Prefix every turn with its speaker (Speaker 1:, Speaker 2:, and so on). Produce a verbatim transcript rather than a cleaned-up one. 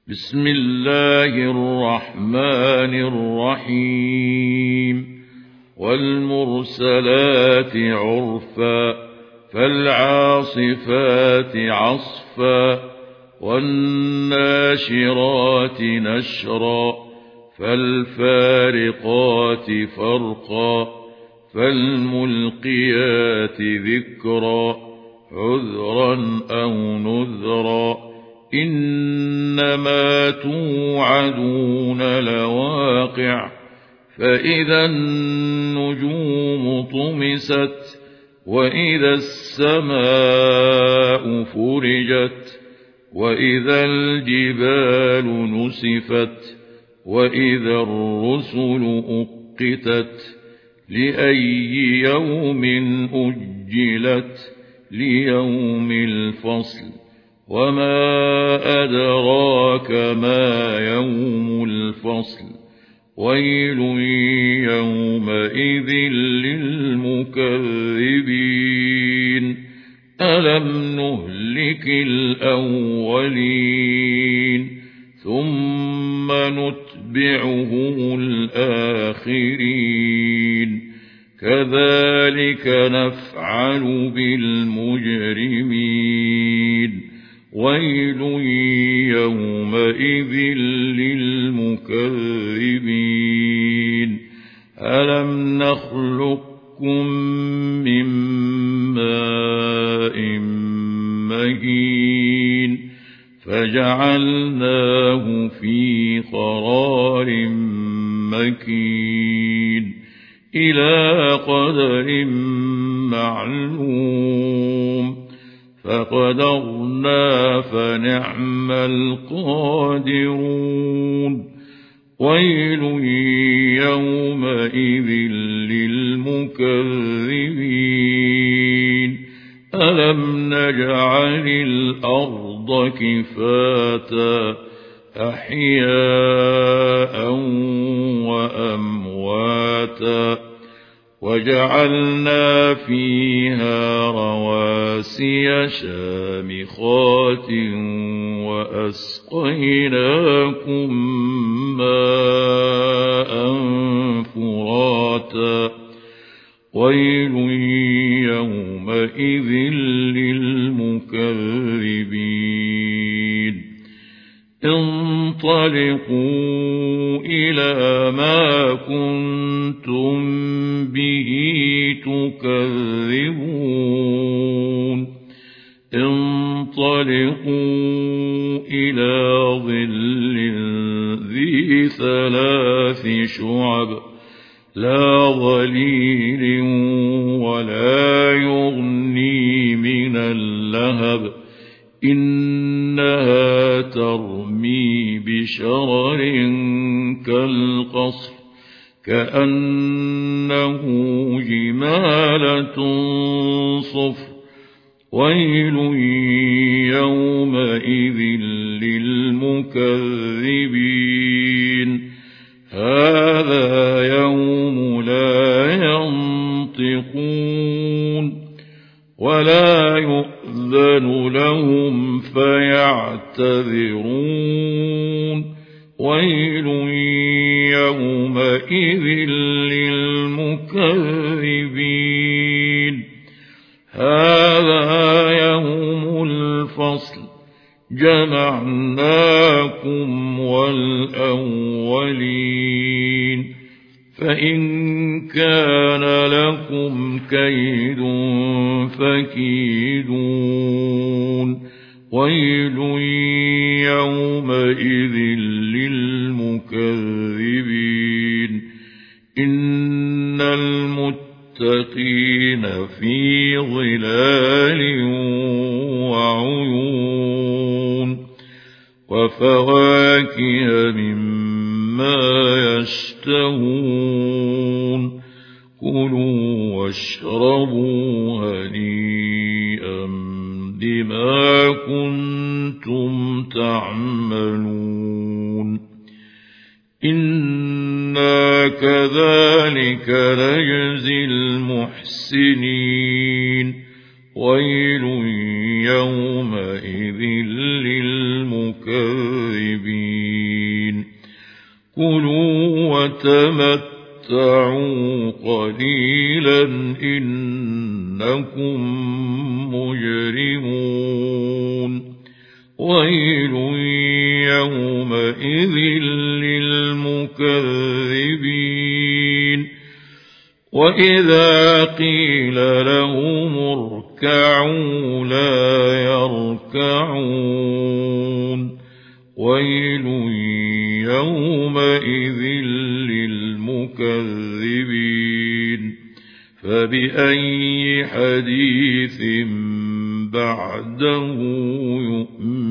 Speaker 1: بسم الله الرحمن الرحيم والمرسلات عرفا فالعاصفات عصفا والناشرات نشرا فالفارقات فرقا فالملقيات ذكرا عذرا أو نذرا إنما توعدون لواقع فإذا النجوم طمست وإذا السماء فرجت وإذا الجبال نسفت وإذا الرسل أقتت لأي يوم أجلت ليوم الفصل وما أدراك ما يوم الفصل ويل يومئذ للمكذبين ألم نهلك الأولين ثم نتبعهم الآخرين كذلك نفعل بالمجرمين ويل يومئذ للمكذبين ألم نخلقكم من ماء مهين فجعلناه في قرار مكين إلى قدر معلوم فقدرنا فنعم القادرون ويل يومئذ للمكذبين ألم نجعل الأرض كفاتا أحياء وأمواتا وجعلنا فيها رواسي شامخات وأسقيناكم ماء فراتا ويل يومئذ للمكذبين انطلقوا إلى ما كنتم به تكذبون انطلقوا إلى ظل ذي ثلاث شعب لا ظليل ولا يغني من اللهب إنها ترمي بشرر كالقصر كأنه جمالة صفر ويل يومئذ للمكذبين هذا يوم لا ينطقون ولا يؤذن لهم فيعتذرون ويل يومئذ للمكذبين هذا يوم الفصل جمعناكم والأولين فإن كان لكم كيد فكيدون ويل يومئذ للمكذبين إن المتقين في ظلال وعيون وفواكه مما يشتهون كلوا واشربوا هنيئا بما كنتم تعملون إنا كذلك نجزي المحسنين ويل يومئذ للمكذبين المكذبين كلوا وتمتعوا قليلا إنكم مجرمون ويل يومئذ للمكذبين وإذا قيل لهم اركعوا لا يركعون ويل يومئذ للمكذبين فبأي حديث بعده يؤمنون